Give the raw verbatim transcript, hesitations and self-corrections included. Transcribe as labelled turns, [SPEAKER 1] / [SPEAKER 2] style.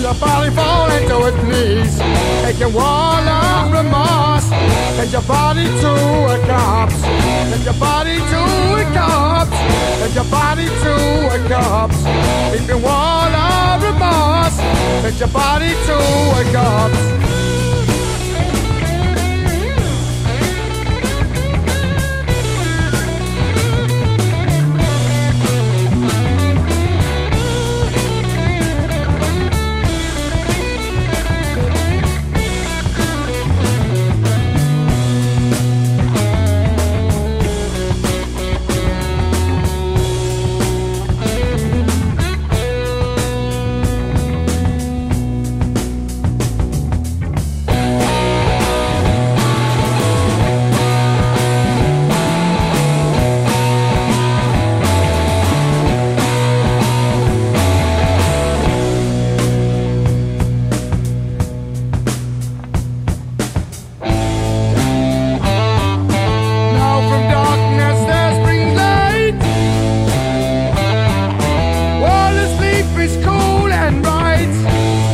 [SPEAKER 1] your body fall into its knees. Take your wall of remorse. Take your body to a corpse. Take your body to a corpse. Take your body to a corpse. Take your wall of remorse. Take your body to a corpse. Is cool and bright.